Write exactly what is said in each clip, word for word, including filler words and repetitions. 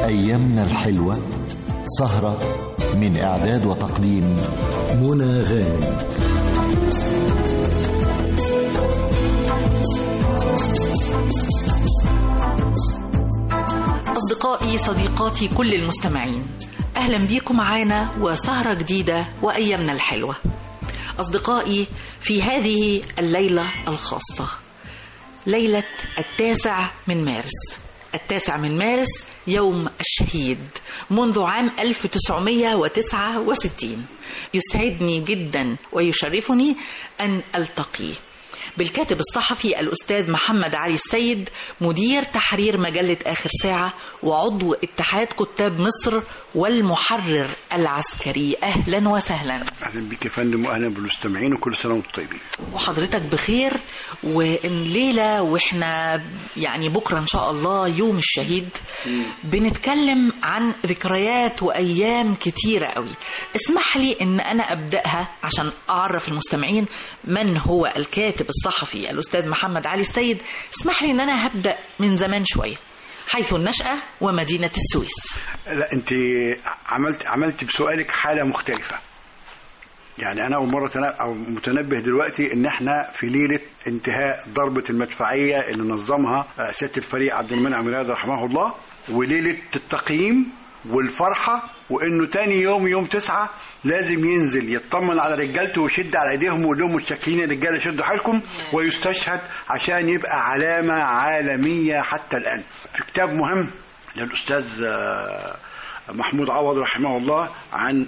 وأيامنا الحلوة، سهرة من إعداد وتقديم منى غانم. أصدقائي صديقاتي كل المستمعين، أهلا بيكم معانا وسهرة جديدة وأيامنا الحلوة. أصدقائي، في هذه الليلة الخاصة، ليلة التاسع من مارس، التاسع من مارس يوم الشهيد منذ عام ألف وتسعمائة وتسعة وستين، يسعدني جدا ويشرفني أن ألتقي بالكاتب الصحفي الأستاذ محمد علي السيد، مدير تحرير مجلة آخر ساعة وعضو اتحاد كتاب مصر والمحرر العسكري. أهلا وسهلا. أهلا بك يا فندم، وأهلا بالمستمعين، وكل سنة وانتم طيبين. وحضرتك بخير. والليلة وإحنا يعني بكرة إن شاء الله يوم الشهيد، بنتكلم عن ذكريات وأيام كتيرة قوي. اسمح لي إن أنا أبدأها عشان أعرف المستمعين من هو الكاتب الصحفي الأستاذ محمد علي السيد. اسمح لي إن أنا هبدأ من زمان شوية، حيث النشأة ومدينة السويس. لا، أنت عملت عملت بسؤالك حالة مختلفة. يعني أنا أول مرة أو متنبه دلوقتي إن إحنا في ليلة انتهاء ضربة المدفعية اللي نظمها سيادة الفريق عبد المنعم رياض رحمه الله، وليلة التقييم والفرحة، وإنه تاني يوم يوم تسعة لازم ينزل يطمن على رجالته ويشد على ايديهم ويقول لهم متشكرين يا رجاله، شدوا حيلكم، ويستشهد عشان يبقى علامه عالميه حتى الان. في كتاب مهم للاستاذ محمود عوض رحمه الله عن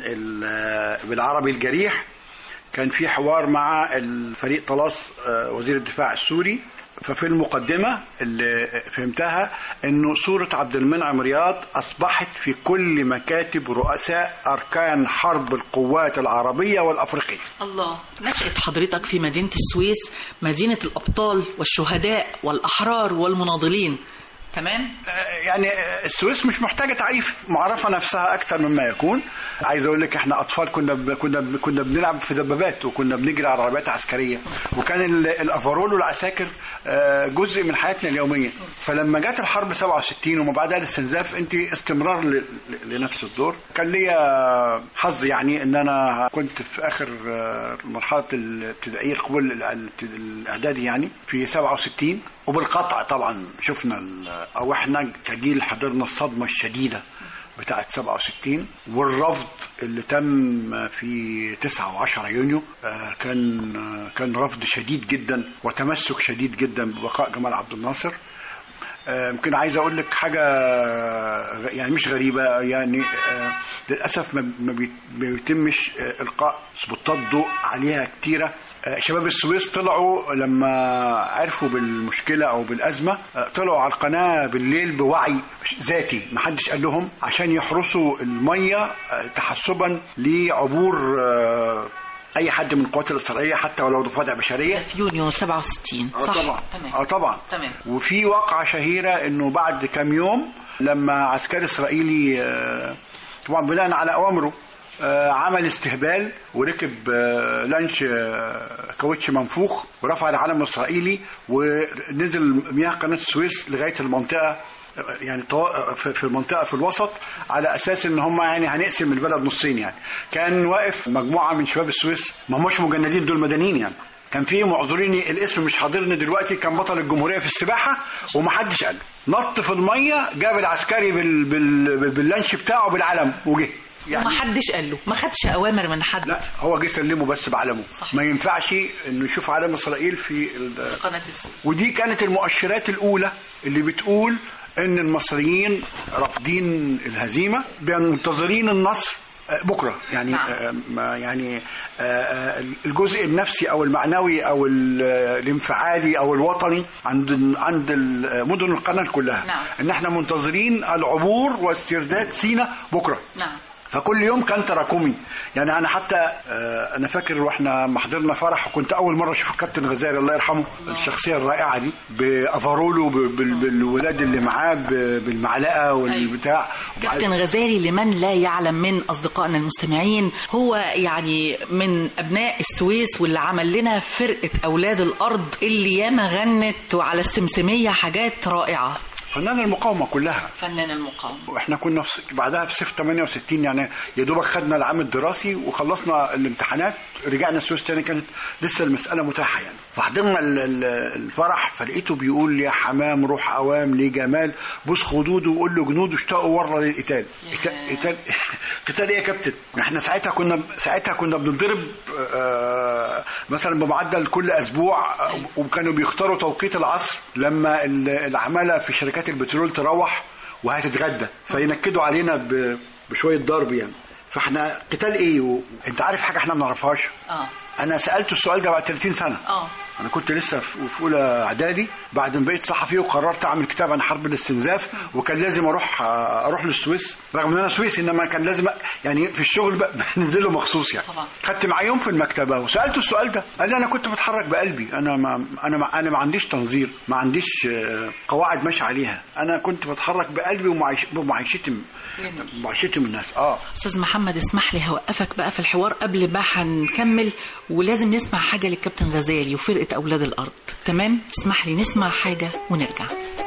بالعربي الجريح، كان في حوار مع الفريق طلاس وزير الدفاع السوري، ففي المقدمة اللي فهمتها انه صورة عبد المنعم رياض اصبحت في كل مكاتب رؤساء اركان حرب القوات العربية والافريقية. الله. نشأت حضرتك في مدينة السويس، مدينة الابطال والشهداء والاحرار والمناضلين، تمام؟ يعني السويس مش محتاجة تعريف، معرفة نفسها أكتر مما يكون. عايز أقول لك إحنا أطفال كنا كنا كنا بنلعب في دبابات، وكنا بنجري على عربيات عسكرية، وكان الأفرول والعساكر جزء من حياتنا اليومية. فلما جت الحرب سبعة وستين وما بعدها الاستنزاف، أنت استمرار لنفس الدور. كان ليا حظ يعني إن أنا كنت في آخر مرحلة الابتدائية قبل الإعدادي يعني في سبعة وستين، وبالقطع طبعا شفنا او احنا كجيل حضرنا الصدمه الشديده بتاعه سبعة وستين، والرفض اللي تم في تسعة وعشرة يونيو كان كان رفض شديد جدا وتمسك شديد جدا ببقاء جمال عبد الناصر. يمكن عايز اقول لك حاجه يعني مش غريبه، يعني للاسف ما بيتمش القاء سبوتات ضوء عليها كتيره. شباب السويس طلعوا لما عرفوا بالمشكله او بالازمه، طلعوا على القناه بالليل بوعي ذاتي، ما حدش قال لهم، عشان يحرسوا الميه تحسبا لعبور اي حد من القوات الاسرائيليه حتى ولو ضفادع بشريه. في يونيو سبعة وستين صح؟ اه طبعا. تمام. اه طبعا. تمام. وفي واقعه شهيره انه بعد كام يوم لما عسكري اسرائيلي طبعا بناء على اوامره عمل استهبال وركب لانش كاوتش منفوخ ورفع العلم الاسرائيلي ونزل مياه قناه السويس لغايه المنطقه، يعني في المنطقه في الوسط، على اساس ان هم يعني هنقسم البلد نصين. يعني كان واقف مجموعه من شباب السويس، ما هماش مجندين، دول مدنيين يعني. كان في معذوريني الاسم مش حاضرني دلوقتي، كان بطل الجمهوريه في السباحه ومحدش قال له، نط في الميه جاب العسكري بال... بال... باللانش بتاعه بالعلم وجه. يعني ما حدش قال له، ما خدش اوامر من حد. لا، هو جه سلمه بس بعلمه. صحيح. ما ينفعش انه يشوف علم اسرائيل في قناه السويس. ودي كانت المؤشرات الاولى اللي بتقول ان المصريين رافضين الهزيمه، منتظرين النصر بكره. يعني نعم. يعني الجزء النفسي او المعنوي او الانفعالي او الوطني عند عند مدن القناه كلها. نعم. ان احنا منتظرين العبور واسترداد سيناء بكره. نعم. فكل يوم كان تراكمي. يعني انا حتى آه انا فاكر واحنا ما حضرنا فرح وكنت اول مره اشوف الكابتن غزالي الله يرحمه، الشخصيه الرائعه دي بافارولو بالولاد اللي معاه بالمعلقه والبتاع. كابتن غزالي لمن لا يعلم من اصدقائنا المستمعين هو يعني من ابناء السويس، واللي عمل لنا فرقه اولاد الارض اللي ياما غنت وعلى السمسميه حاجات رائعه. فنان المقاومه كلها، فنان المقاومه. واحنا كنا في بعدها في صيف ثمانية وستين، يعني يا دوبك خدنا العام الدراسي وخلصنا الامتحانات، رجعنا السويس تاني، كانت لسه المساله متاحه يعني. فحضرنا الفرح فلقيته بيقول يا حمام روح اوام ليه جمال بوس خدوده وقول له جنوده اشتاقوا ورا للقتال. قتال قتال ايه يا كابتن؟ احنا ساعتها كنا ساعتها كنا بنضرب آه مثلا بمعدل كل اسبوع، وكانوا بيختاروا توقيت العصر لما العماله في شركات البترول تروح وهتتغدى، فينكدوا علينا بشويه ضرب يعني. فاحنا قتال ايه و... انت عارف حاجه احنا ما نعرفهاش؟ اه انا سالته السؤال ده بعد ثلاثين سنه. اه انا كنت لسه في اولى اعدادي بعد ما بقيت صحفي وقررت اعمل كتاب عن حرب الاستنزاف، وكان لازم اروح اروح للسويس رغم ان انا سويسي، انما كان لازم يعني في الشغل بنزل له مخصوص يعني. خدت معاه يوم في المكتبه وسالته السؤال ده، قال لي انا كنت بتحرك بقلبي، انا ما انا ما انا ما عنديش تنظير، ما عنديش قواعد ماشي عليها، انا كنت بتحرك بقلبي ومعيشتي معيشتي من الناس. اه استاذ محمد اسمح لي هوقفك بقى في الحوار قبل ما هنكمل، ولازم نسمع حاجه للكابتن غزالي وفرقه اولاد الارض. تمام؟ اسمح لي نسمع حاجه ونرجع.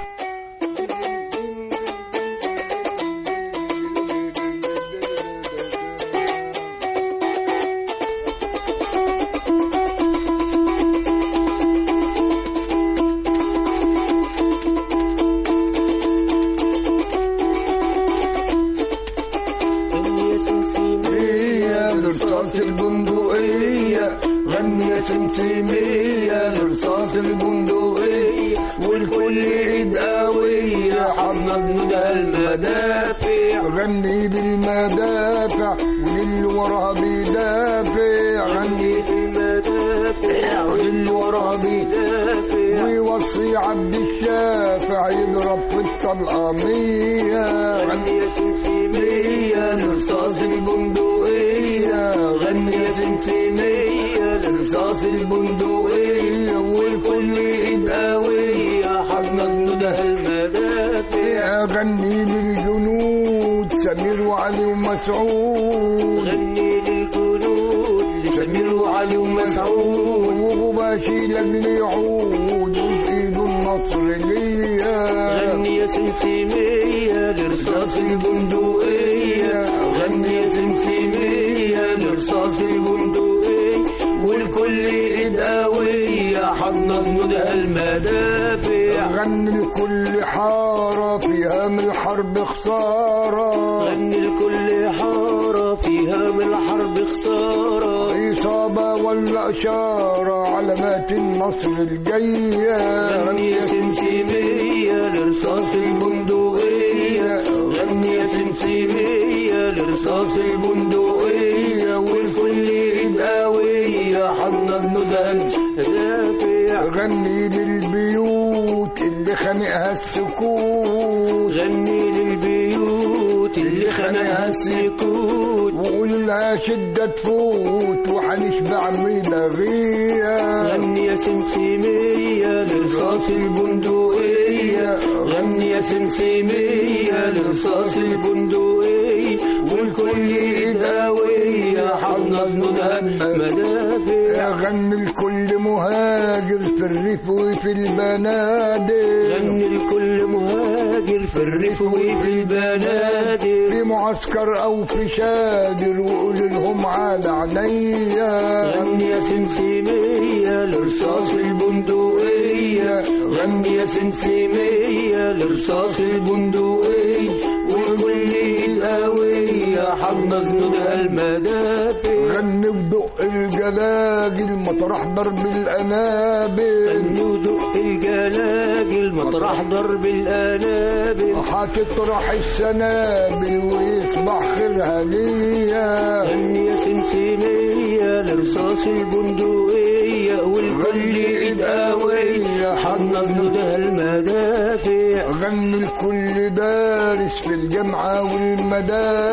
غني بالمدافع واللي وراها بيدافع، غني بالمدافع واللي وراها بيدافع، ويوصي عبد الشافع يضرب في الطلقة مية، غني يا سمسمية لرصاص البندقية، غني يا سمسمية لرصاص البندقية، والكل ايد قوية حضنا جنودها المدافع، غني للجنود سمير وعلي ومسعود، غني للجنود سمير وعلي ومسعود، وغباشي لاجل يعود وبايده النصر ليا، غني يا سمسمية لرصاص البندقية، غني يا سمسمية لرصاص البندقية، والكل ايد قوية حضنا جنودها المدافع، غني لكل حارة فيها من الحرب خسارة، غني لكل حارة فيها من الحرب خسارة، إصابة ولا إشارة علامات النصر الجاية، غني يا سمسمية لرصاص البندقية، غني يا سمسمية لرصاص البندقية، والكل ايد قوية حضنا جنودها المدافع، غني للبيوت اللي خانقها السكوت، غني للبيوت اللي خانقها السكوت، وقول لها شدة تفوت وحنشبع من الغية، غني يا سمسمية لرصاص البندقية، غني يا سمسمية لرصاص البندقية، والكل ايد قوية حضنا جنودها المدافع، غني لكل مهاجر في الريف وفي البنادق، غني لكل مهاجر في الريف وفي البنادق، في معسكر او في شادر وقول لهم على عينيا، غني يا سمسمية لرصاص البندقية، غني يا سمسمية لرصاص البندقية، والكل ايد قوية حضنا جنودها المدافع، غني ودق الجلاجل مطرح ضرب الانابل، غني ودق الجلاجل مطرح ضرب الانابل، هتطرح السنابل ويصبح خيرها ليا، غني يا سمسمية لرصاص البندقية، والكل ايد قوية حضنا جنودها المدافع، غني الكل دارس في الجامعة والمدارس،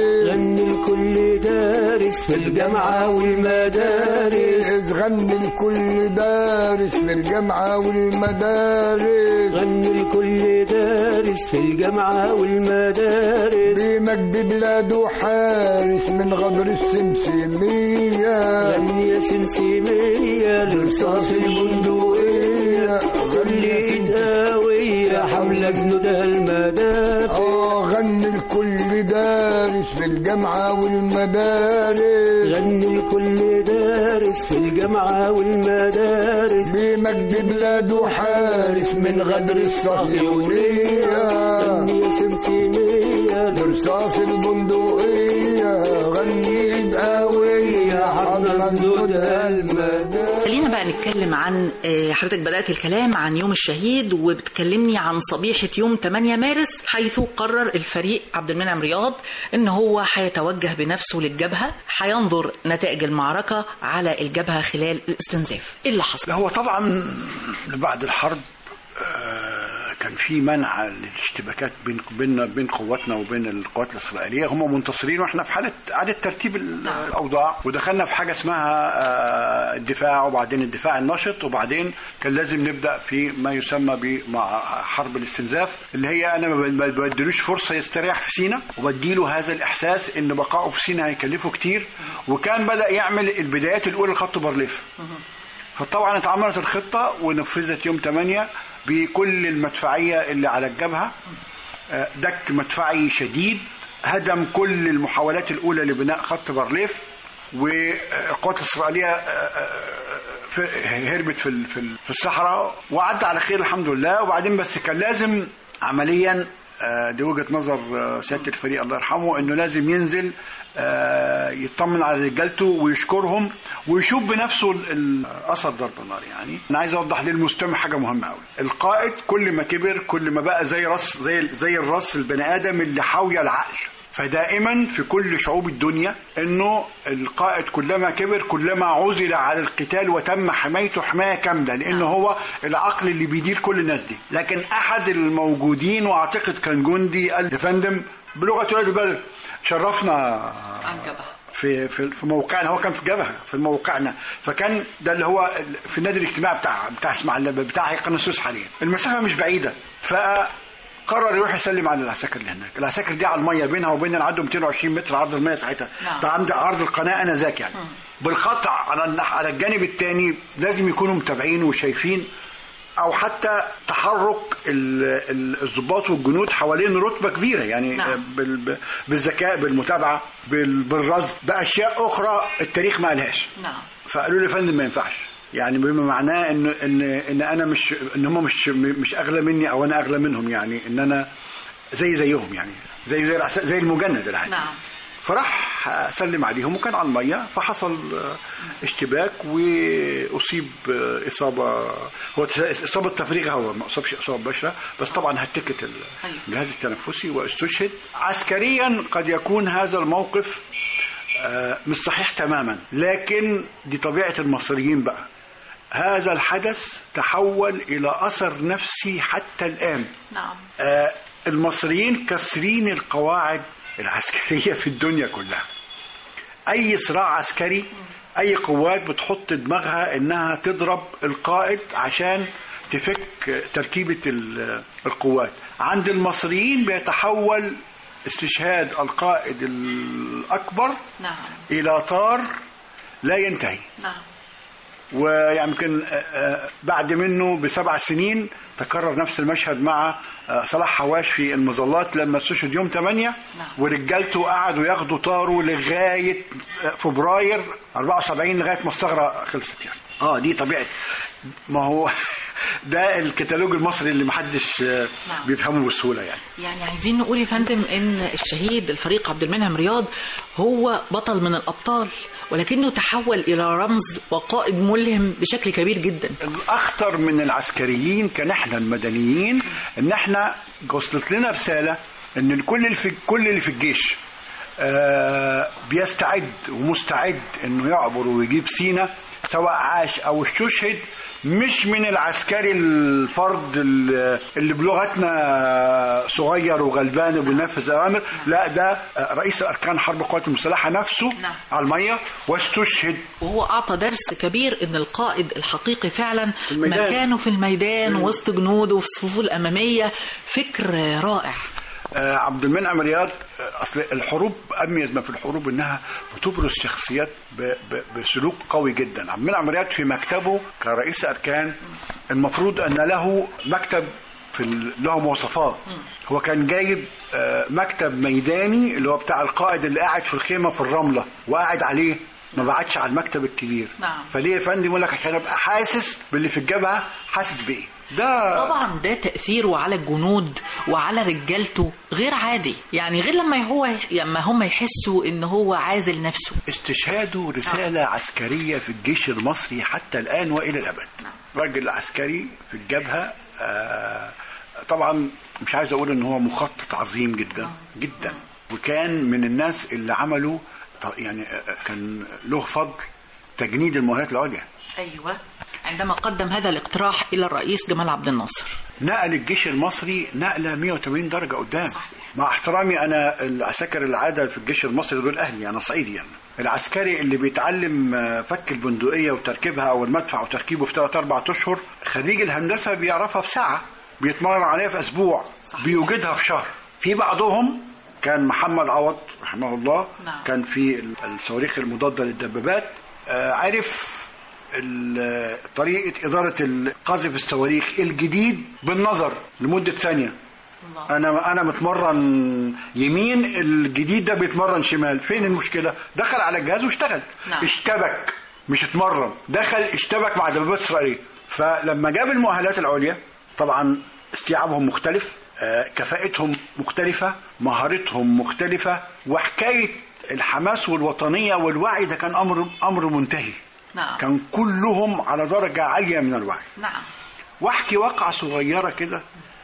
غني لكل دارس في الجامعة والمدارس، غني لكل دارس في الجامعة والمدارس، غني لكل دارس في الجامعة والمدارس، بمجد بلاده حارس من غدر السمسمية، غني يا سمسمية لرصاص البندقية، غني داوية حول جنودها المدافع. اه غني لكل دارس في الجامعة والمدارس، غني لكل دارس في الجامعة والمدارس، بمجد بلاده حارس من غدر الصهيونية، غني يا سمسمية لرصاص البندقية، غني داوية حول جنودها المدافع. خلينا بقى نتكلم عن حضرتك بدأت الكلام عن يوم الشهيد وبتكلمني عن صبيحة يوم ثمانية مارس، حيث قرر الفريق عبد المنعم رياض ان هو هيتوجه بنفسه للجبهة، هينظر نتائج المعركة على الجبهة خلال الاستنزاف. ايه اللي حصل؟ هو طبعا بعد الحرب كان في منع للاشتباكات بين بين بين قواتنا وبين القوات الإسرائيلية. هم منتصرين واحنا في حالة إعادة ترتيب الأوضاع، ودخلنا في حاجة اسمها الدفاع، وبعدين الدفاع النشط، وبعدين كان لازم نبدأ في ما يسمى بمع حرب الاستنزاف، اللي هي أنا ما بديلوش فرصة يستريح في سيناء، وبديله هذا الإحساس إن بقائه في سيناء هيكلفه كتير. وكان بدأ يعمل البدايات الأولى لخط بارليف. فطبعا اتعملت الخطة ونفذت يوم ثمانية بكل المدفعية اللي على الجبهة، دك مدفعي شديد هدم كل المحاولات الأولى لبناء خط بارليف، والقوات الإسرائيلية هربت في الصحراء وعدى على خير الحمد لله. وبعدين بس كان لازم عمليا، دي وجهة نظر سيادة الفريق الله يرحمه، انه لازم ينزل يطمن على رجالته ويشكرهم ويشوف بنفسه اثر ضرب النار. يعني انا عايز اوضح للمستمع حاجه مهمه قوي، القائد كل ما كبر كل ما بقى زي راس زي زي الراس البني ادم اللي حاويه العقل. فدائما في كل شعوب الدنيا انه القائد كلما كبر كلما عزل على القتال وتم حمايته حمايه كامله، لانه هو العقل اللي بيدير كل الناس دي. لكن احد الموجودين واعتقد كان جندي قال يا فندم بلغه ولاد البلد شرفنا عن جبهه في في في موقعنا. هو كان في جبهه في موقعنا، فكان ده اللي هو في النادي الاجتماعي بتاع بتاع اسماعيليه بتاع قناه السويس حاليا، المسافه مش بعيده. ف قرر يروح يسلم على العساكر اللي هناك. العساكر دي على الميه بينها وبين العدو مئتين وعشرين متر عرض الميه ساعتها، ده عند عرض القناه انا ذاك يعني. م. بالقطع على على الجانب الثاني لازم يكونوا متابعين وشايفين، او حتى تحرك الضباط والجنود حوالين رتبه كبيره يعني. نعم. بالذكاء بالمتابعه بالرصد باشياء اخرى التاريخ ما قالهاش. نعم. فقالوا لي فندم ما ينفعش، يعني بما معناه ان ان ان انا مش ان هم مش مش اغلى مني او انا اغلى منهم، يعني ان انا زي زيهم يعني زي زي, زي المجند العادي. نعم. فراح اسلم عليهم وكان على الميه، فحصل اشتباك واصيب اصابه، هو اصابه تفريغ هواء ما اصابش اصابه بشره، بس طبعا هتكت الجهاز التنفسي واستشهد. عسكريا قد يكون هذا الموقف مش صحيح تماما، لكن دي طبيعه المصريين بقى. هذا الحدث تحول الى اثر نفسي حتى الان. نعم. آه المصريين كسرين القواعد العسكريه في الدنيا كلها. اي صراع عسكري اي قوات بتحط دماغها انها تضرب القائد عشان تفك تركيبه القوات. عند المصريين بيتحول استشهاد القائد الاكبر نعم. الى طار لا ينتهي. نعم. ويمكن بعد منه بسبع سنين تكرر نفس المشهد مع صلاح حواش في المظلات لما استشهد يوم ثمانية. نعم. ورجالته قعدوا ياخدوا طاره لغايه فبراير أربعة وسبعين لغايه ما الثغره خلصت يعني. اه دي طبيعه، ما هو ده الكتالوج المصري اللي محدش نعم. بيفهمه بسهوله يعني. يعني عايزين نقول يا فندم ان الشهيد الفريق عبد المنعم رياض هو بطل من الابطال، ولكنه تحول الى رمز وقائد ملهم بشكل كبير جدا. الاخطر من العسكريين كان احنا المدنيين، ان احنا وصلت لنا رساله ان الكل اللي في كل اللي في الجيش آه بيستعد ومستعد انه يعبر ويجيب سينا، سواء عاش او استشهد مش من العسكري الفرد اللي بلغتنا صغير وغلبان وبينفذ اوامر، لا ده رئيس اركان حرب القوات المسلحه نفسه نعم. على الميه واستشهد. وهو اعطى درس كبير ان القائد الحقيقي فعلا مكانه في الميدان م. وسط جنوده وفي الصفوف الاماميه. فكر رائع. آه عبد المنعم رياض. اصل الحروب اميز ما في الحروب انها بتبرز شخصيات ب ب بسلوك قوي جدا. عبد المنعم رياض في مكتبه كرئيس اركان المفروض ان له مكتب في له مواصفات. هو كان جايب آه مكتب ميداني اللي هو بتاع القائد اللي قاعد في الخيمه في الرمله وقاعد عليه، ما بعدش على المكتب الكبير. نعم. فليه يا فندم؟ يقول لك عشان ابقى حاسس باللي في الجبهه، حاسس بايه. ده طبعا ده تأثيره على الجنود وعلى رجالته غير عادي، يعني غير لما هو لما هم يحسوا ان هو عازل نفسه. استشهاده رسالة نعم. عسكرية في الجيش المصري حتى الآن وإلى الأبد. نعم. راجل عسكري في الجبهة. آه طبعا مش عايز أقول ان هو مخطط عظيم جدا نعم. جدا نعم. وكان من الناس اللي عملوا يعني كان له فضل تجنيد المؤهلات العليا. أيوة، عندما قدم هذا الاقتراح إلى الرئيس جمال عبد الناصر نقل الجيش المصري نقلة مئة وثمانين درجة قدام. صحيح. مع احترامي أنا العساكر العادة في الجيش المصري دول أهلي، أنا صعيدي يعني. العسكري اللي بيتعلم فك البندقية وتركيبها أو المدفع وتركيبه في ثلاثة أربعة أشهر، خريج الهندسة بيعرفها في ساعة، بيتمرن عليها في أسبوع. صحيح. بيوجدها في شهر. في بعضهم كان محمد عوض رحمه الله. نعم. كان في الصواريخ المضادة للدبابات، عارف طريقة إدارة قذف الصواريخ الجديد بالنظر لمدة ثانية. الله. أنا أنا متمرن يمين، الجديد ده بيتمرن شمال، فين المشكلة؟ دخل على الجهاز واشتغل. نعم. اشتبك، مش اتمرن، دخل اشتبك مع دبابات إسرائيل. فلما جاب المؤهلات العليا طبعا استيعابهم مختلف، كفاءتهم مختلفة، مهارتهم مختلفة، وحكاية الحماس والوطنية والوعي ده كان أمر أمر منتهي. نعم. كان كلهم على درجة عالية من الوعي. نعم. واحكي واقعة صغيرة كده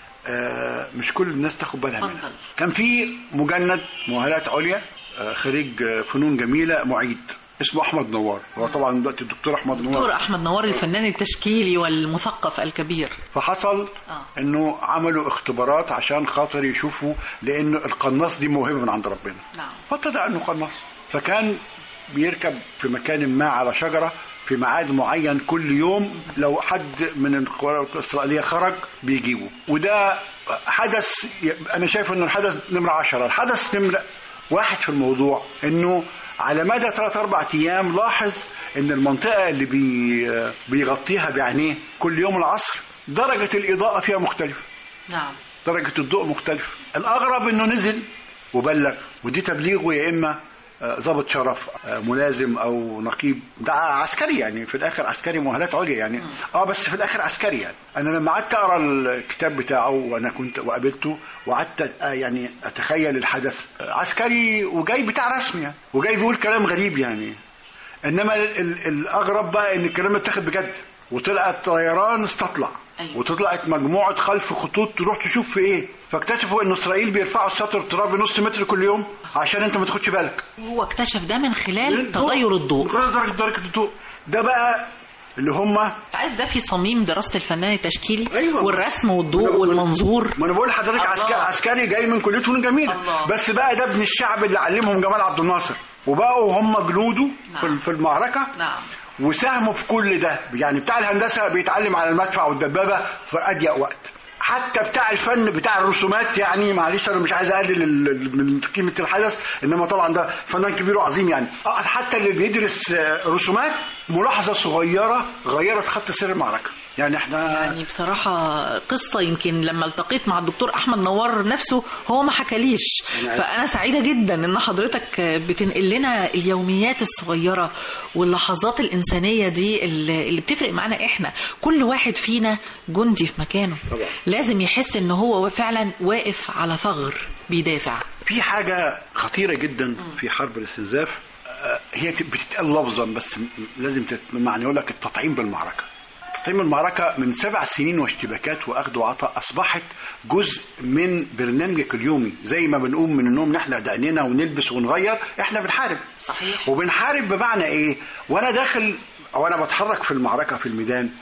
آه مش كل الناس تاخد بالها منها. كان في مجند مؤهلات عليا آه خريج فنون جميلة معيد اسمه أحمد نوار. هو طبعا دلوقتي الدكتور أحمد نوار. الدكتور أحمد نوار الفنان التشكيلي والمثقف الكبير. فحصل آه. إنه عملوا اختبارات عشان خاطر يشوفوا، لأنه القناص دي موهبة من عند ربنا. نعم. فابتدأ إنه قناص، فكان بيركب في مكان ما على شجرة في ميعاد معين كل يوم، لو حد من القوات الإسرائيلية خرج بيجيبه. وده حدث أنا شايف إنه الحدث نمرة عشرة. الحدث نمرة واحد في الموضوع إنه على مدى ثلاث أربع أيام لاحظ إن المنطقة اللي بي بيغطيها بعينيه كل يوم العصر درجة الإضاءة فيها مختلفة. نعم. درجة الضوء مختلفة. الأغرب إنه نزل وبلغ، ودي تبليغه يا إما ضابط شرف ملازم او نقيب، ده عسكري يعني في الاخر، عسكري مؤهلات عليا يعني. م. اه بس في الاخر عسكري يعني. انا لما قعدت اقرا الكتاب بتاعه وانا كنت وقابلته وقعدت يعني اتخيل الحدث، عسكري وجاي بتاع رسم يعني، وجاي بيقول كلام غريب يعني. انما الاغرب بقى ان الكلام اتاخد بجد، وطلعت طيران استطلع. أيوة. وطلعت مجموعة خلف خطوط تروح تشوف في ايه، فاكتشفوا ان اسرائيل بيرفعوا السطر الترابي نص متر كل يوم عشان انت ما تاخدش بالك. هو اكتشف ده من خلال تغير الضوء، درجة درجة الضوء ده بقى اللي هم عارف ده في صميم دراسة الفنان التشكيلي. أيوة. والرسم والضوء والمنظور. ما انا بقول لحضرتك عسكري عسكري جاي من كلية فنون جميلة. الله. بس بقى ده ابن الشعب اللي علمهم جمال عبد الناصر، وبقوا هم جنوده. نعم. في المعركة. نعم. وساهموا في كل ده يعني. بتاع الهندسة بيتعلم على المدفع والدبابة في أضيق وقت، حتى بتاع الفن بتاع الرسومات يعني، معلش انا مش عايز اقلل من قيمه الحدث، انما طبعا ده فنان كبير وعظيم يعني. حتى اللي بيدرس رسومات ملاحظه صغيره غيرت خط سير المعركه يعني. احنا يعني بصراحه قصه، يمكن لما التقيت مع الدكتور احمد نوار نفسه هو ما حكاليش، فانا سعيده جدا ان حضرتك بتنقل لنا اليوميات الصغيره واللحظات الانسانيه دي اللي بتفرق معانا. احنا كل واحد فينا جندي في مكانه طبعا. لازم يحس ان هو فعلا واقف على ثغر بيدافع. في حاجه خطيره جدا في حرب الاستنزاف، هي بتتقال لفظا بس لازم معنى يقول لك التطعيم بالمعركه. تطعيم المعركة من سبع سنين واشتباكات وأخذ وعطاء أصبحت جزء من برنامجك اليومي. زي ما بنقوم من النوم نحلق دقننا ونلبس ونغير، احنا بنحارب. صحيح. وبنحارب بمعنى ايه؟ وانا داخل وانا بتحرك في المعركة في الميدان،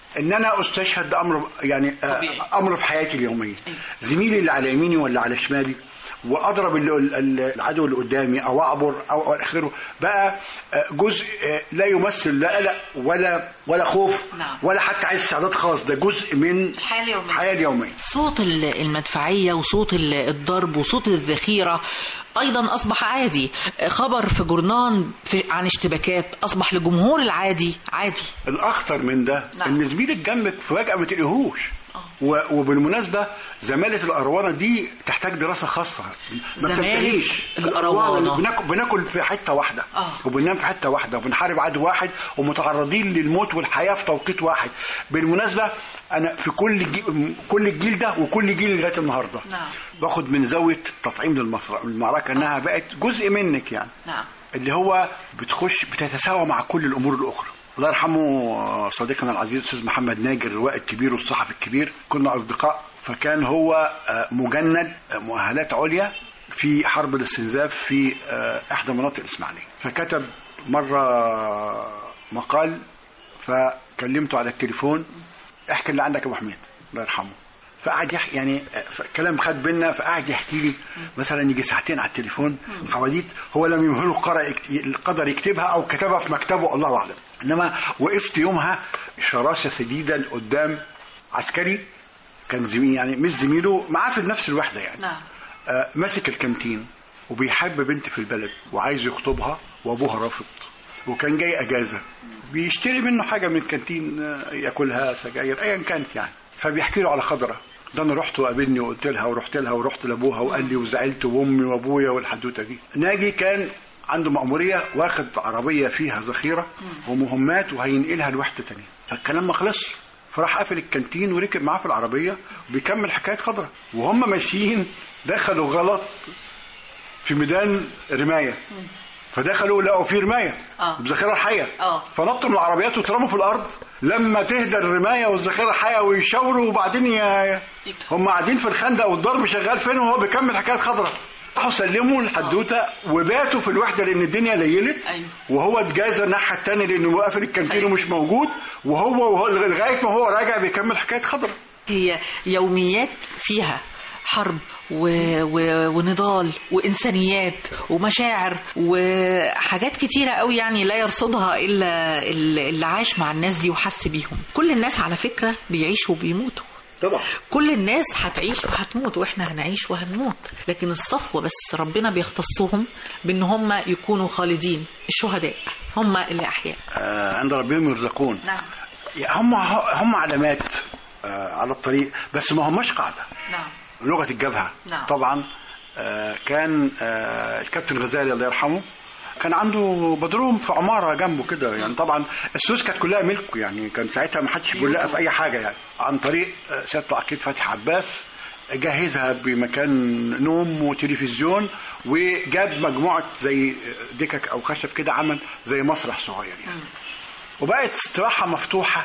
ان انا استشهد امر يعني طبيعي. امر في حياتي اليوميه. أيوة. زميلي اللي على يميني ولا على شمالي واضرب العدو اللي قدامي او اعبر او اخره بقى جزء لا يمثل لا قلق ولا ولا خوف. نعم. ولا حتى عايز استعداد خاص، ده جزء من الحياه اليوميه. الحياه اليوميه. صوت المدفعيه وصوت الضرب وصوت الذخيره ايضا اصبح عادي. خبر في جورنان في عن اشتباكات اصبح للجمهور العادي عادي. الاخطر من ده نعم. ان زميلك جنبك فجاه ما تلاقيهوش. وبالمناسبة زمالة الأروانة دي تحتاج دراسة خاصة. ما بتنتهيش. الأروانة بناكل, بناكل في حتة واحدة آه. وبننام في حتة واحدة وبنحارب عدو واحد ومتعرضين للموت والحياة في توقيت واحد. بالمناسبة أنا في كل جيل كل الجيل ده وكل جيل لغاية النهاردة نعم. باخد من زاوية تطعيم للمعركة إنها بقت جزء منك يعني. نعم. اللي هو بتخش بتتساوى مع كل الأمور الأخرى. الله يرحمه صديقنا العزيز أستاذ محمد ناجر الروائي الكبير والصحفي الكبير، كنا أصدقاء. فكان هو مجند مؤهلات عليا في حرب الاستنزاف في إحدى مناطق الإسماعيلية، فكتب مرة مقال فكلمته على التليفون احكي اللي عندك يا أبو حميد الله يرحمه. فقعد يحكي يعني كلام خد بينا، فقعد يحكي لي مثلا يجي ساعتين على التليفون حواديت هو لم يمهله القدر يكتبها او كتبها في مكتبه الله اعلم. انما وقفت يومها شراسه شديده قدام عسكري كان زميل يعني مش زميله معاه في نفس الوحده يعني. نعم. آه ماسك الكانتين وبيحب بنت في البلد وعايز يخطبها وابوها رافض وكان جاي اجازه بيشتري منه حاجه من الكانتين ياكلها سجاير ايا كانت يعني. فبيحكي له على خضره ده انا رحت وقابلني وقلت لها ورحت لها ورحت لابوها وقال لي وزعلت وامي وابويا والحدوته دي. ناجي كان عنده مأمورية واخد عربية فيها ذخيرة ومهمات وهينقلها لوحدة تانية. فالكلام ما خلص فراح قافل الكانتين وركب معاه في العربية وبيكمل حكاية خضرة. وهم ماشيين دخلوا غلط في ميدان رماية فدخلوا لقوا فيه رماية آه. بذخيرة حية آه. فنطوا من العربيات وترموا في الأرض لما تهدى الرماية والذخيرة الحية ويشاوروا وبعدين ي... هم قاعدين في الخندق والضرب شغال فين وهو بيكمل حكاية خضرة. راحوا سلموا الحدوته وباتوا في الوحده لان الدنيا ليلت. أيوه. وهو اتجازى الناحيه الثانيه لانه قافل الكانتين أيوه. ومش موجود وهو لغايه ما هو راجع بيكمل حكايه خضره. هي يوميات فيها حرب و... و... ونضال وإنسانيات ومشاعر وحاجات كتيرة قوي يعني لا يرصدها إلا اللي عاش مع الناس دي وحس بيهم. كل الناس على فكرة بيعيشوا وبيموتوا طبعا. كل الناس هتعيش وهتموت واحنا هنعيش وهنموت، لكن الصفوة بس ربنا بيختصهم بان هم يكونوا خالدين. الشهداء هم اللي احياء آه عند ربهم يرزقون. نعم. هم هم علامات آه على الطريق بس ما هماش قاعدة. نعم. لغة الجبهة. نعم. طبعا آه كان آه الكابتن غزالي الله يرحمه كان عنده بدروم في عمارة جنبه كده يعني. طبعا السويس كانت كلها ملكه يعني كان ساعتها ما حدش بيقول لا في اي حاجة يعني. عن طريق سيادته اكيد فتحي عباس جهزها بمكان نوم وتلفزيون وجاب مجموعة زي دكك او خشب كده عمل زي مسرح صغير يعني. وبقت استراحة مفتوحة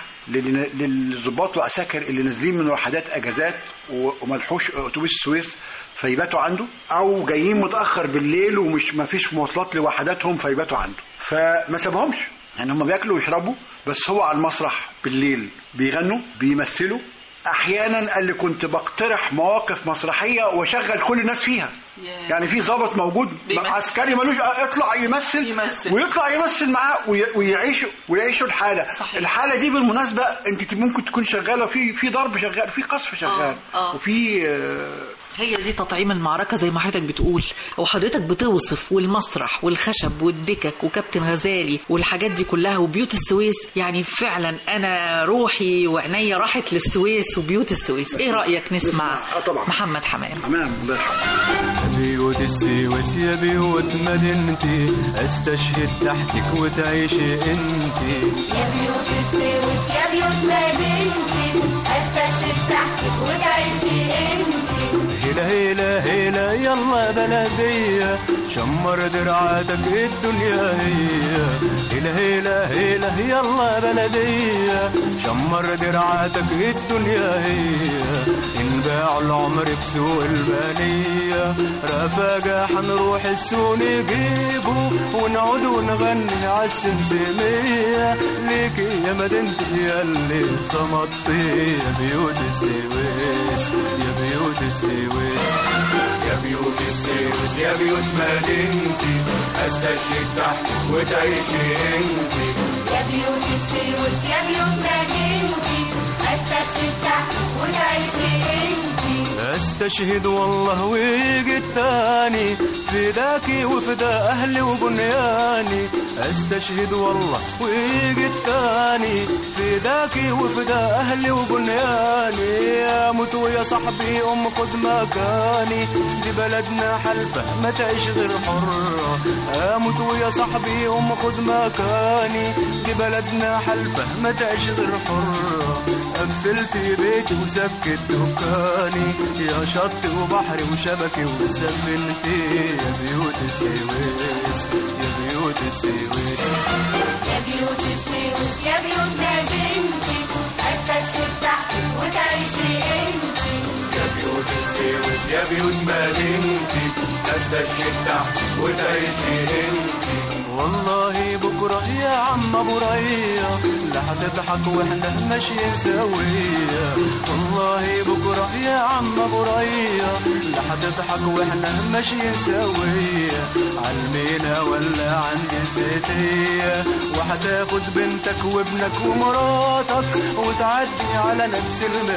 للضباط والعساكر اللي نازلين من وحدات اجازات وملحوش اتوبيس السويس فيباتوا عنده او جايين متاخر بالليل ومش ما فيش مواصلات لوحداتهم فيباتوا عنده. فما سابهمش يعني هم بياكلوا ويشربوا بس هو على المسرح بالليل بيغنوا بيمثلوا. احيانا قال لي كنت بقترح مواقف مسرحيه واشغل كل الناس فيها. yeah. يعني في ضابط موجود عسكري ملوش يطلع يمثل, يمثل ويطلع يمثل معاه ويعيشوا ويعيشوا الحاله. صحيح. الحاله دي بالمناسبه انت ممكن تكون شغاله في في ضرب شغال في قصف شغال. آه. آه. وفي آه هي دي تطعيم المعركة زي ما حضرتك بتقول وحضرتك بتوصف. والمسرح والخشب والدكك وكابتن غزالي والحاجات دي كلها وبيوت السويس يعني فعلا أنا روحي وعناية راحت للسويس وبيوت السويس. إيه رأيك نسمع آه محمد حمام؟ حمام الله يرحمه. بيوت السويس يا بيوت مدينتي استشهد تحتك وتعيشي انتي. يا بيوت السويس يا بيوت مدينتي استشهد تحتك وتعيشي انتي. هيلا هيلا هيلا يلا بلدية شمر درعاتك الدنيا هي هيلا هيلا هيلا يلا بلدية شمر درعاتك الدنيا هي انباع العمر بسوق البنية رفاقة حنروح السوق نجيبه ونعود ونغني عالسمسمية ليك يا مدينتي يا اللي صمتي يا بيوت السويس يا بيوت السويس يا بيوت السويس يا بيوت مدينتي استشهد تحت وتعيشي انتي يا بيوت السويس يا بيوت مدينتي استشهد تحت وتعيشي انتي استشهد والله ويجي التاني فداكي وفدا اهلي وبنياني استشهد والله ويجي التاني فداكي وفدا اهلي وبنياني اموت ويا صاحبي ام خد مكاني دي بلدنا حلفه ما تعيش غير حره اموت ويا صاحبي ام خد مكاني دي بلدنا حلفه ما تعيش غير حره قفلت بيتي وسكت دكاني يا شط وبحري وشبكي وسفنتي يا بيوت السويس يا بيوت السويس يا بيوت السويس يا بيوت مدينتي استشهد تحت وتعيشي انتي يا بيوت السويس يا بيوت مدينتي استشهد تحت وتعيشي انتي والله بكرة يا عم ابو ريا لا هتضحك واحنا ماشيين سوية والله بكرة يا عم ابو ريا لا هتضحك واحنا ماشيين سوية عالمينا ولا عند الزيتية وهتاخد بنتك وابنك ومراتك وتعدي على نفس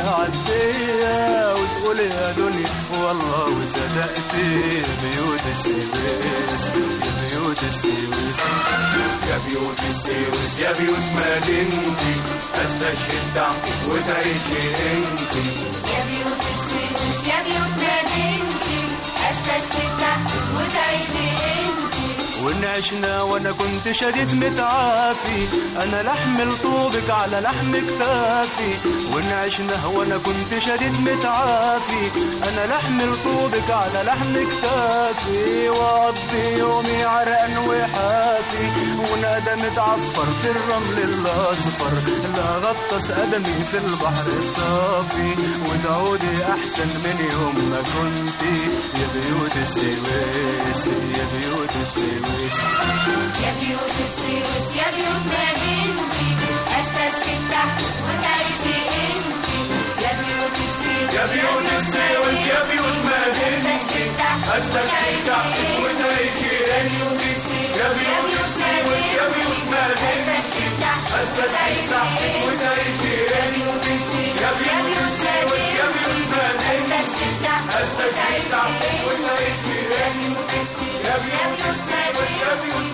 المعدية وتقول يا دنيا والله وصدقتي يا بيوت السويس يا بيوت السويس يا بيوت السويس يا بيوت مدينتي استشهد تحت وتعيشي انتي يا بيوت السويس يا بيوت مدينتي استشهد تحت وتعيشي انتي وإن عشنا وانا كنت شديد متعافي انا لحم لطوبك على لحم كتافي وإن عشنا وانا كنت شديد متعافي انا لحم لطوبك على لحم كتافي واقضي يومي عرقان وحافي وندم متعفر في الرمل الاصفر لا غطس قدمي في البحر الصافي وتعودي احسن من يوم ما كنتي يا بيوت السويس يا بيوت السويس يا بيوت السويس يا بيوت مدينتي استشهد تحت وتعيشي انتي يا بيوت السويس يا بيوت السويس يا بيوت مدينتي استشهد تحت وتعيشي انتي يا بيوت السويس يا بيوت مدينتي استشهد تحت وتعيشي انتي يا بيوت السويس يا بيوت مدينتي استشهد تحت وتعيشي انتي يا بيوت السويس يا بيوت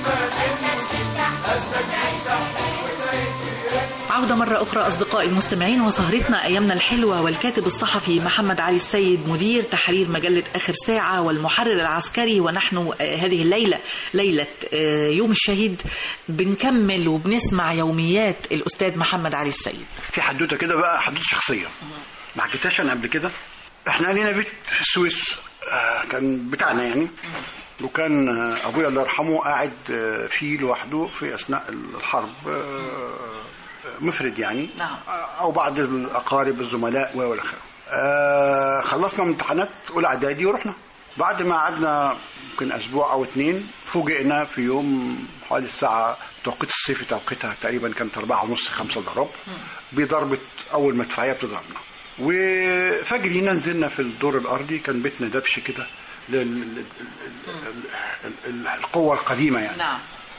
عودة مرة أخرى أصدقائي المستمعين وسهرتنا أيامنا الحلوة والكاتب الصحفي محمد علي السيد مدير تحرير مجلة آخر ساعة والمحرر العسكري ونحن هذه الليلة ليلة يوم الشهيد بنكمل وبنسمع يوميات الأستاذ محمد علي السيد. في حدوتة كده بقى حدوتة شخصية ما حكيتهاش أنا قبل كده. احنا لينا بيت في السويس كان بتاعنا يعني وكان أبويا الله يرحمه قاعد فيه لوحده في أثناء الحرب مفرد يعني نعم. أو بعض الأقارب الزملاء ولا آخره. خلصنا امتحانات أولى إعدادي ورحنا. بعد ما قعدنا يمكن أسبوع أو اتنين فوجئنا في يوم حوالي الساعة توقيت الصيفي توقيتها تقريبا كانت أربعة ونص خمسة ضرب بضربة أول مدفعية بتضربنا وفجرينا نزلنا في الدور الأرضي. كان بيتنا دبش كده للقوة القديمة يعني نعم.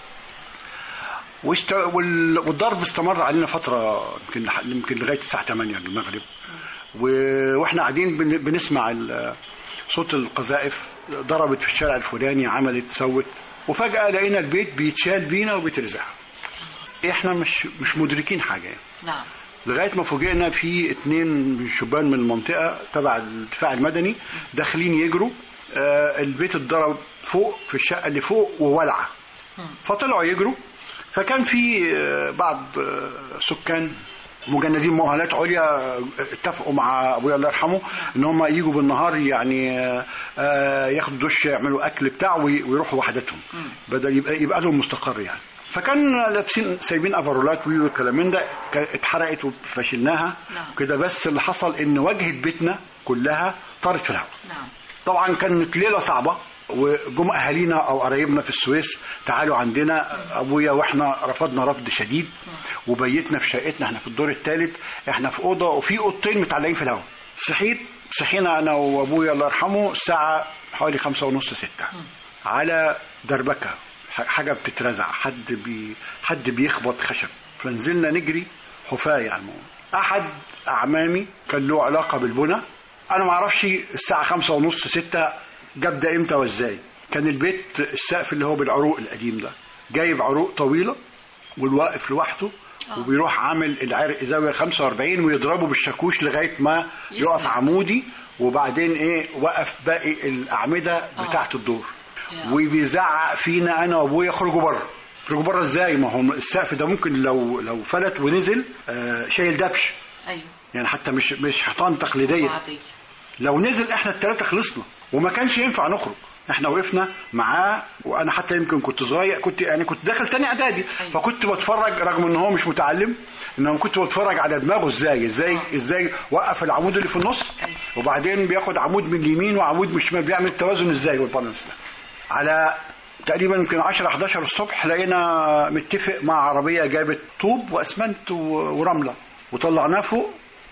والضرب استمر علينا فترة يمكن يمكن لغاية الساعة ثمانية المغرب واحنا قاعدين بنسمع صوت القذائف ضربت في الشارع الفلاني عملت سوت وفجأة لقينا البيت بيتشال بينا وبيترزع. احنا مش مش مدركين حاجة يعني. نعم. لغاية ما فوجئنا في اتنين شبان من المنطقة تبع الدفاع المدني داخلين يجروا. آه البيت اتضرب فوق في الشقة اللي فوق وولعة فطلعوا يجروا. فكان في آه بعض آه سكان مجندين مؤهلات عليا اتفقوا مع ابويا الله يرحمه ان هم يجوا بالنهار يعني ياخدوا دش يعملوا اكل بتاع ويروحوا وحدتهم بدل يبقى يبقى لهم مستقر يعني. فكان لابسين سايبين افرولات والكلام من ده اتحرقت وفشلناها كده. بس اللي حصل ان واجهه بيتنا كلها طارت في الهواء. طبعا كانت ليله صعبه وجم اهالينا او قرايبنا في السويس تعالوا عندنا. ابويا واحنا رفضنا رفض شديد وبيتنا في شقتنا. احنا في الدور الثالث، احنا في اوضه وفي اوضتين متعلقين في الهواء. صحيت صحينا انا وابويا الله يرحمه الساعه حوالي خمسة ونص ستة على دربكه، حاجه بتترزع، حد بي حد بيخبط خشب. فنزلنا نجري حفاه يعني. احد اعمامي كان له علاقه بالبنى، انا ما اعرفش الساعه خمسة ونص ستة جاب ده امتى وازاي. كان البيت السقف اللي هو بالعروق القديم ده جايب عروق طويله والواقف لوحده وبيروح عامل العرق زاويه خمسة وأربعين ويضربه بالشاكوش لغايه ما يقف عمودي، وبعدين ايه وقف باقي الاعمده بتاعه الدور وبيزعق فينا انا وابويا اخرجوا بره. اخرجوا بره ازاي؟ ما هو السقف ده ممكن لو لو فلت ونزل آه شايل دبش. ايوه يعني حتى مش مش حيطان تقليديه. لو نزل احنا الثلاثه خلصنا وما كانش ينفع نخرج. احنا وقفنا معاه وانا حتى يمكن كنت صغير، كنت يعني كنت داخل تاني اعدادي. أيوة. فكنت بتفرج رغم ان هو مش متعلم، انما كنت بتفرج على دماغه ازاي ازاي أوه. ازاي وقف العمود اللي في النص. أيوة. وبعدين بياخد عمود من اليمين وعمود من الشمال، بيعمل التوازن ازاي والبالانس ده. على تقريبا يمكن عشرة حداشر الصبح لقينا متفق مع عربيه جابت طوب واسمنت ورمله وطلعناه فوق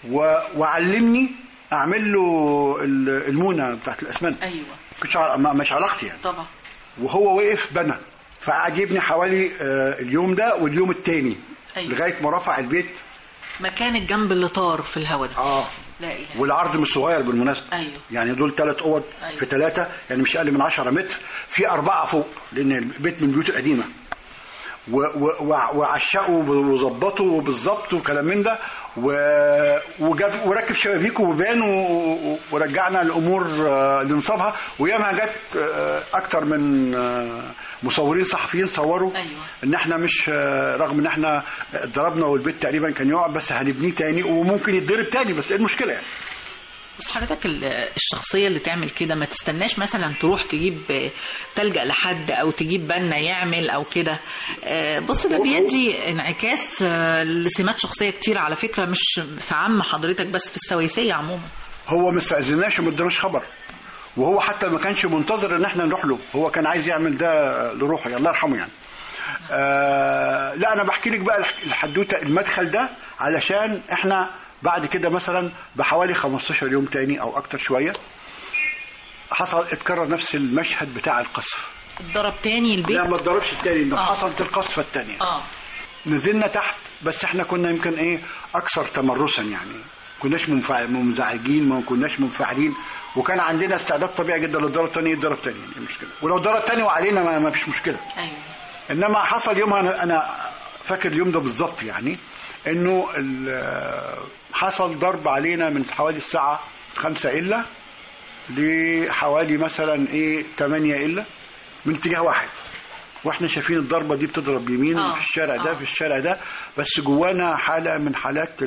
وعلمني اعمل له المونه بتاعت الاسمنت. ايوه كنتش مش علاقتي يعني طبعا. وهو وقف بنى فقعد يبني حوالي اليوم ده واليوم الثاني. أيوة. لغايه ما رفع البيت. مكان الجنب اللي طار في الهواء ده. اه لا إله. والعرض مش صغير بالمناسبه. أيوة. يعني دول ثلاث اوض. أيوة. في ثلاثه يعني مش اقل من عشرة متر، في اربعه فوق لان البيت من البيوت القديمه. وعشقوا وظبطوا بالظبط وكلام من ده وجاب وركب شبابيكه وبان ورجعنا الامور لنصابها. وياما جت اكتر من مصورين صحفيين صوروا. أيوة. ان احنا مش رغم ان احنا ضربنا والبيت تقريبا كان يقع بس هنبنيه تاني وممكن يتضرب تاني، بس ايه المشكله يعني. بس حضرتك الشخصيه اللي تعمل كده ما تستناش مثلا تروح تجيب تلجأ لحد او تجيب بنا يعمل او كده. بص ده بيدي انعكاس لسمات شخصيه كتير على فكره، مش في عم حضرتك بس في السويسيه عموما. هو ما استأذناش وما اداناش خبر، وهو حتى ما كانش منتظر ان احنا نروح له، هو كان عايز يعمل ده لروحه الله يرحمه يعني. آه لا انا بحكي لك بقى الحدوته المدخل ده علشان احنا بعد كده مثلا بحوالي خمستاشر يوم تاني او اكتر شويه حصل اتكرر نفس المشهد بتاع القصف. اتضرب تاني البيت؟ لا ما اتضربش التاني ده. آه. حصلت القصفه التانيه. اه نزلنا تحت بس احنا كنا يمكن ايه اكثر تمرسا يعني، كناش منزعجين ما كناش منفعلين، وكان عندنا استعداد طبيعي جدا للضرب الثاني يتضرب تاني يعني مشكله، ولو ضرب تاني وعلينا ما فيش مشكله. ايوه انما حصل يومها انا انا فاكر اليوم ده بالظبط يعني انه حصل ضرب علينا من حوالي الساعه خمسة الا لحوالي مثلا ايه ثمانية الا من اتجاه واحد، واحنا شايفين الضربه دي بتضرب يمين آه. في الشارع ده آه. في الشارع ده، بس جوانا حاله من حالات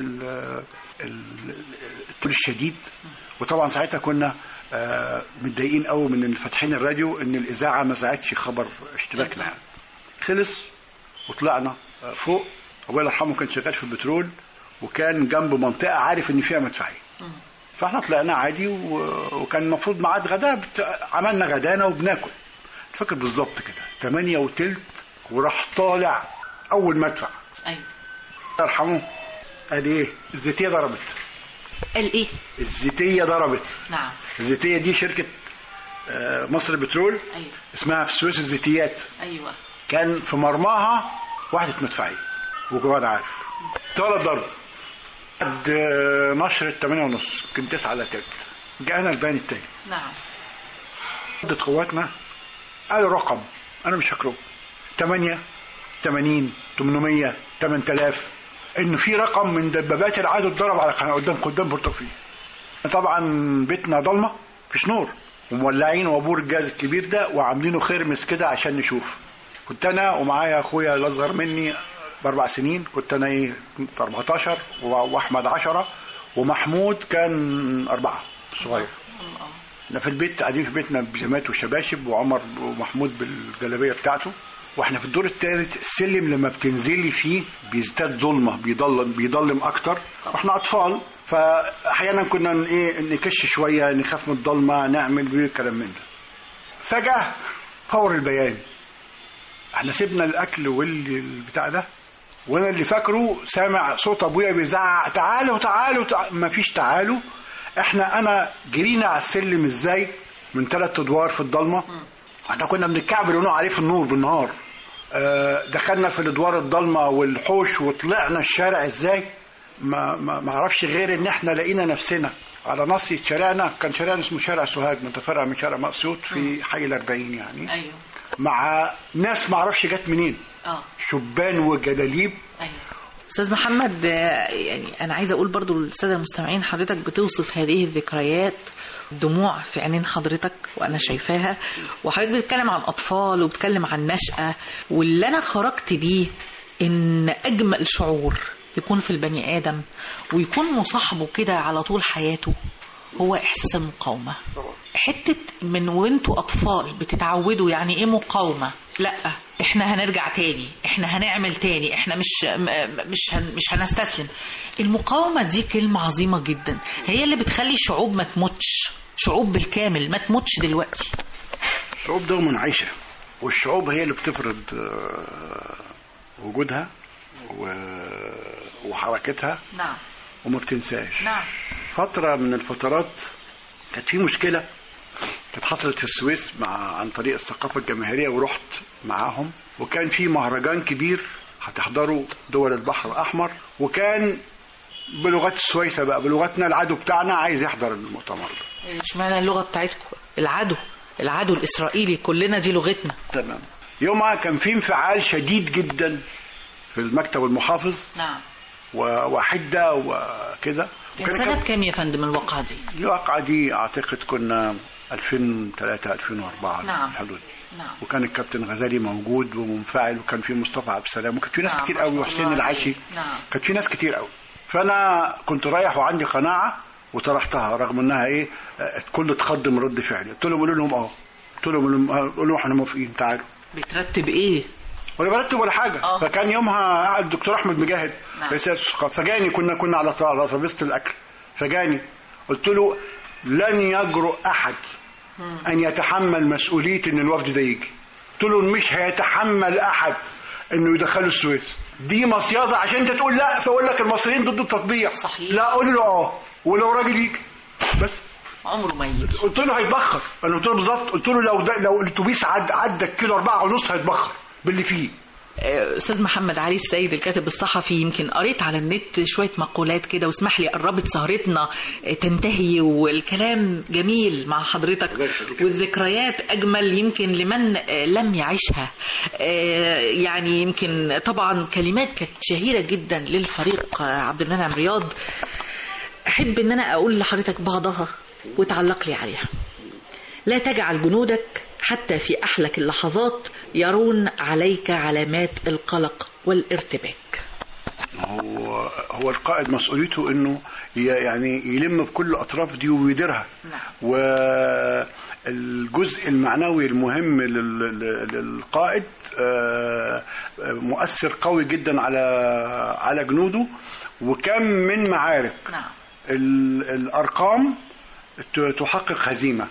الطول الشديد. وطبعا ساعتها كنا متضايقين قوي من فاتحين الراديو ان الاذاعه ما ذاعتش خبر اشتباكنا يعني. خلص وطلعنا فوق. ابويا الله يرحمه كان شغال في البترول وكان جنب منطقه عارف ان فيها مدفعيه، فاحنا طلعنا عادي وكان المفروض ميعاد غداء، عملنا غدانا وبناكل. فاكر بالظبط كده ثمانية وتلت وراح طالع اول مدفع. ايوه الله يرحمه قال ايه الزيتيه ضربت. قال ايه الزيتيه ضربت؟ نعم الزيتيه دي شركه مصر بترول. أيوة. اسمها في السويس الزيتيات. ايوه كان في مرماها واحده مدفعيه وجواد عارف ثلاث ضرب قد نشرة ثمانية ونص يمكن تسعة على تلت. جاءنا البيان التاني. نعم عدة قواتنا قالوا رقم انا مش فاكره ثمانية ثمانين ثمانمية ثمانية آلاف، انه في رقم من دبابات العدو اتضرب على قناه قدام قدام بورتوفيه. طبعا بيتنا ضلمه مفيش نور ومولعين وابور الجاز الكبير ده وعاملينه خرمس كده عشان نشوف. كنت انا ومعايا اخويا الاصغر مني باربع سنين، كنت انا ايه كنت أربعتاشر واحمد عشرة ومحمود كان اربعة صغير. احنا في البيت قاعدين في بيتنا بيجامات وشباشب، وعمر ومحمود بالجلابيه بتاعته، واحنا في الدور الثالث. السلم لما بتنزلي فيه بيزداد ظلمه، بيضلم بيضلم اكتر، واحنا اطفال، فاحيانا كنا ايه نكش شويه، نخاف من الضلمه، نعمل بيه كلام من ده. فجاه فور البيان، احنا سيبنا الاكل والبتاع ده، وانا اللي فاكره سامع صوت ابويا بيزعق تعالوا تعالوا, تعالوا. ما فيش تعالوا، احنا انا جرينا على السلم ازاي من ثلاث ادوار في الضلمه. احنا كنا بنتكعبل ونقع عليه في النور بالنهار. اه دخلنا في الادوار الضلمه والحوش وطلعنا الشارع ازاي، ما ما ما اعرفش غير ان احنا لقينا نفسنا على ناصية شارعنا. كان شارعنا اسمه شارع سوهاج، متفرع من شارع مقصود في حي الأربعين يعني. ايوه. مع ناس ما اعرفش جت منين، اه شبان وجلاليب. ايوه. استاذ محمد، يعني انا عايزه اقول برضو للساده المستمعين، حضرتك بتوصف هذه الذكريات، دموع في عينين حضرتك وانا شايفاها، وحضرتك بتتكلم عن اطفال وبتتكلم عن نشأة، واللي انا خرجت بيه ان اجمل شعور يكون في البني ادم ويكون مصاحبه كده على طول حياته هو احساس المقاومه. حته من وانتوا اطفال بتتعودوا يعني ايه مقاومه، لا احنا هنرجع تاني، احنا هنعمل تاني، احنا مش مش هن مش هنستسلم. المقاومه دي كلمه عظيمه جدا، هي اللي بتخلي شعوب ما تموتش، شعوب بالكامل ما تموتش دلوقتي. الشعوب دوما عايشه، والشعوب هي اللي بتفرض وجودها وحركتها. نعم. وما بتنساش. نعم. فترة من الفترات كانت في مشكلة كانت حصلت في السويس مع عن طريق الثقافة الجماهيرية، ورحت معاهم، وكان في مهرجان كبير هتحضروا دول البحر الأحمر، وكان بلغة السويسة بقى، بلغتنا العدو بتاعنا عايز يحضر المؤتمر ده. اشمعنى اللغة بتاعتكم؟ العدو العدو الإسرائيلي، كلنا دي لغتنا. تمام. يومها كان في انفعال شديد جدا في المكتب المحافظ. نعم. وحدة وكده. كان سنة كام يا فندم الواقعة دي؟ الواقعة دي أعتقد كنا ألفين وثلاثة ألفين وأربعة. نعم. الحدود. نعم. وكان الكابتن غزالي موجود ومنفعل، وكان في مصطفى عبد السلام، وكان في ناس نعم. كتير قوي، وحسين العاشي. نعم. كان في ناس كتير قوي. فأنا كنت رايح وعندي قناعة وطرحتها، رغم انها ايه كل تقدم رد فعلي. قلت لهم قولوا لهم اه قلت لهم قولوا لهم احنا موافقين تعالوا. بترتب ايه؟ ولا برتب ولا حاجه. أوه. فكان يومها قاعد الدكتور احمد مجاهد رئيس الثقافه، فجاني كنا كنا على على ترابيزه الاكل، فجاني قلت له لن يجرؤ احد مم. ان يتحمل مسؤوليه ان الوفد ده يجي. قلت له مش هيتحمل احد انه يدخلوا السويس، دي مصيده عشان انت تقول لا، فاقول لك المصريين ضد التطبيع. صحيح. لا اقول له اه، ولو راجل يجي بس عمره ما يجي. قلت له هيتبخر، انا قلت له بالظبط، قلت له لو ده لو الاتوبيس عد عدى كيلو أربعة ونص هيتبخر باللي فيه. أستاذ محمد علي السيد الكاتب الصحفي، يمكن قريت على النت شوية مقولات كده، واسمح لي قربت سهرتنا تنتهي والكلام جميل مع حضرتك، والذكريات أجمل يمكن لمن لم يعيشها. يعني يمكن طبعا كلمات كانت شهيرة جدا للفريق عبد المنعم رياض، أحب أن أنا أقول لحضرتك بعضها وتعلق لي عليها. لا تجعل جنودك حتى في أحلك اللحظات يرون عليك علامات القلق والارتباك. هو هو القائد مسؤوليته انه يعني يلم بكل الاطراف دي ويديرها. نعم. والجزء المعنوي المهم للقائد مؤثر قوي جدا على على جنوده، وكم من معارك. نعم. الارقام تحقق هزيمه،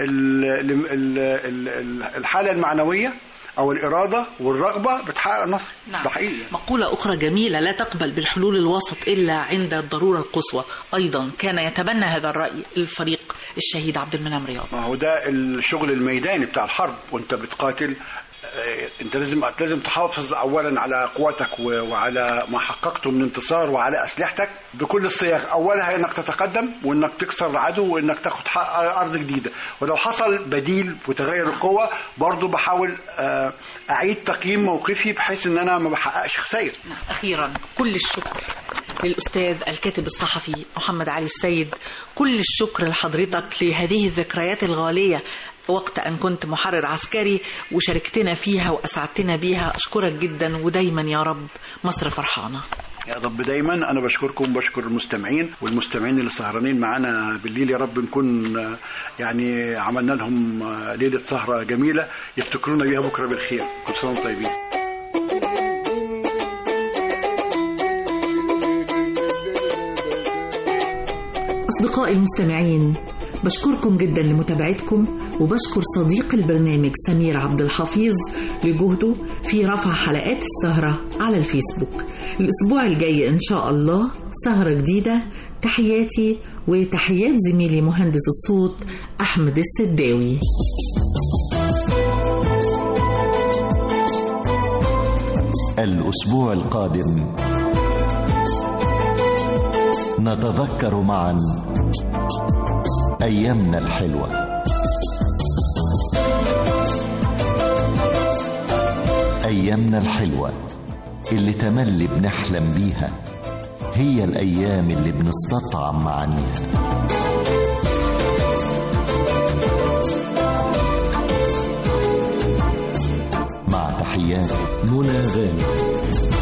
الحالة المعنوية أو الإرادة والرغبة بتحقق نصر. نعم. ده حقيقي. مقولة أخرى جميلة، لا تقبل بالحلول الوسط إلا عند الضرورة القصوى. أيضا كان يتبنى هذا الرأي الفريق الشهيد عبد المنعم رياض. ما هو ده الشغل الميداني بتاع الحرب، وانت بتقاتل انت لازم لازم تحافظ اولا على قوتك وعلى ما حققته من انتصار وعلى اسلحتك بكل الصيغ. اولها انك تتقدم وانك تكسر العدو وانك تاخد ارض جديده، ولو حصل بديل وتغير القوه برضو بحاول اعيد تقييم موقفي بحيث ان انا ما بحققش خسائر. اخيرا كل الشكر للأستاذ الكاتب الصحفي محمد علي السيد، كل الشكر لحضرتك لهذه الذكريات الغالية وقت أن كنت محرر عسكري وشاركتنا فيها وأسعدتنا بيها. أشكرك جدا، ودايما يا رب مصر فرحانة. يا رب دايما. أنا بشكركم وبشكر المستمعين والمستمعين اللي سهرانين معانا بالليل. يا رب نكون يعني عملنا لهم ليلة سهرة جميلة يفتكرونا بيها بكرة بالخير. كل سنة وانتم طيبين. أصدقائي المستمعين، بشكركم جدا لمتابعتكم، وبشكر صديق البرنامج سمير عبد الحفيظ لجهده في رفع حلقات السهرة على الفيسبوك. الأسبوع الجاي إن شاء الله سهرة جديدة. تحياتي وتحيات زميلي مهندس الصوت أحمد السداوي. الأسبوع القادم نتذكر معا أيامنا الحلوة. أيامنا الحلوة اللي تملي بنحلم بيها، هي الأيام اللي بنستطعم معانيها. مع تحيات منى غانم.